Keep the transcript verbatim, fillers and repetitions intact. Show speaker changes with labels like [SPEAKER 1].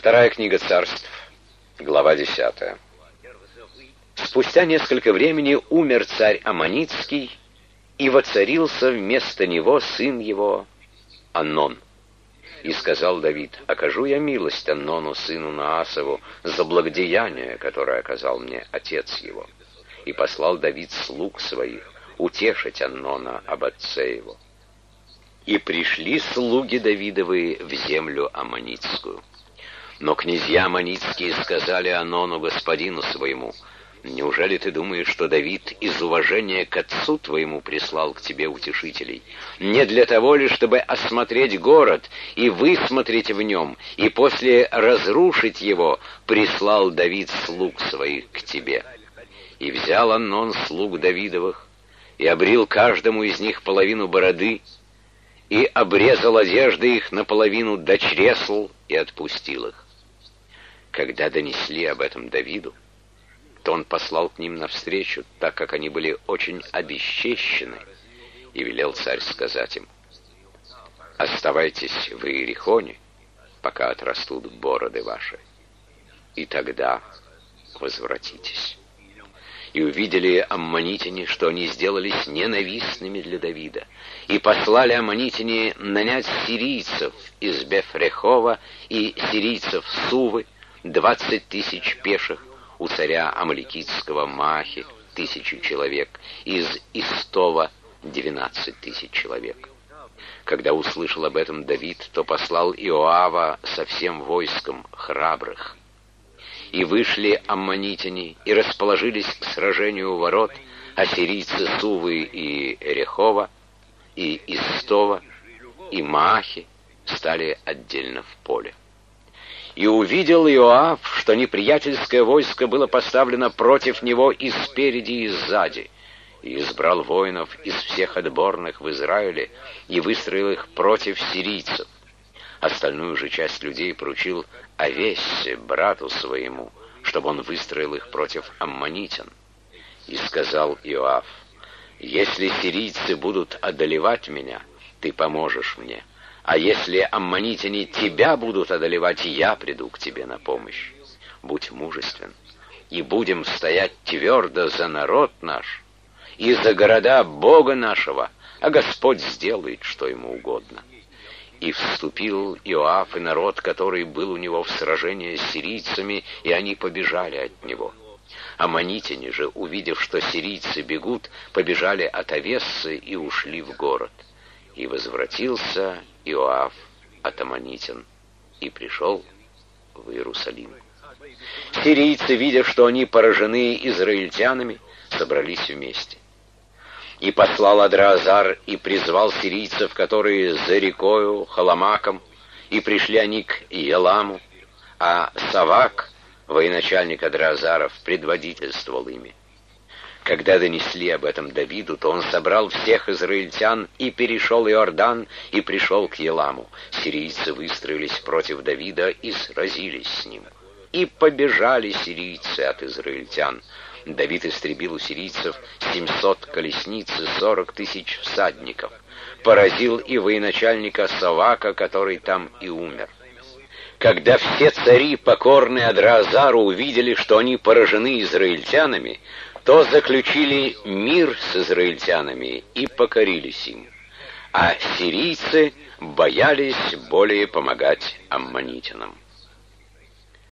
[SPEAKER 1] Вторая книга Царств, глава десятая. Спустя несколько времени умер царь Аммонитский, и воцарился вместо него сын его Оннон. И сказал Давид: «Окажу я милость Оннону, сыну Наасову, за благодеяние, которое оказал мне отец его». И послал Давид слуг своих утешить Оннона об отце его. И пришли слуги Давидовы в землю Аммонитскую. Но князья Аммонитские сказали Оннону, господину своему: «Неужели ты думаешь, что Давид из уважения к отцу твоему прислал к тебе утешителей? Не для того ли, чтобы осмотреть город и высмотреть в нем, и после разрушить его прислал Давид слуг своих к тебе?» И взял Оннон слуг Давидовых, и обрил каждому из них половину бороды, и обрезал одежды их наполовину до чресл, и отпустил их. Когда донесли об этом Давиду, то он послал к ним навстречу, так как они были очень обесчещены, и велел царь сказать им: «Оставайтесь в Иерихоне, пока отрастут бороды ваши, и тогда возвратитесь». И увидели аммонитяне, что они сделались ненавистными для Давида, и послали аммонитяне нанять сирийцев из Бефрехова и сирийцев Сувы, двадцать тысяч пеших, у царя Амаликитского Маахи тысячу человек, из Истова двенадцать тысяч человек. Когда услышал об этом Давид, то послал Иоава со всем войском храбрых. И вышли аммонитяне и расположились к сражению у ворот, а сирийцы Сувы и Эрехова, и Истова, и Маахи стали отдельно в поле. И увидел Иоав, что неприятельское войско было поставлено против него и спереди, и сзади, и избрал воинов из всех отборных в Израиле и выстроил их против сирийцев. Остальную же часть людей поручил Авессе, брату своему, чтобы он выстроил их против аммонитян. И сказал Иоав: «Если сирийцы будут одолевать меня, ты поможешь мне, а если аммонитяне тебя будут одолевать, я приду к тебе на помощь. Будь мужествен, и будем стоять твердо за народ наш и за города Бога нашего, а Господь сделает, что ему угодно». И вступил Иоав и народ, который был у него в сражении с сирийцами, и они побежали от него. Аммонитяне же, увидев, что сирийцы бегут, побежали от Авессы и ушли в город. И возвратился Иоав от аммонитян и пришел в Иерусалим. Сирийцы, видя, что они поражены израильтянами, собрались вместе. И послал Адраазар и призвал сирийцев, которые за рекою Халамаком, и пришли они к Еламу, а Савак, военачальник Адраазаров, предводительствовал ими. Когда донесли об этом Давиду, то он собрал всех израильтян и перешел Иордан, и пришел к Еламу. Сирийцы выстроились против Давида и сразились с ним. И побежали сирийцы от израильтян. Давид истребил у сирийцев семьсот колесниц и сорок тысяч всадников. Поразил и военачальника Савака, который там и умер. Когда все цари, покорные Адраазару, увидели, что они поражены израильтянами, то заключили мир с израильтянами и покорились им. А сирийцы боялись более помогать аммонитянам.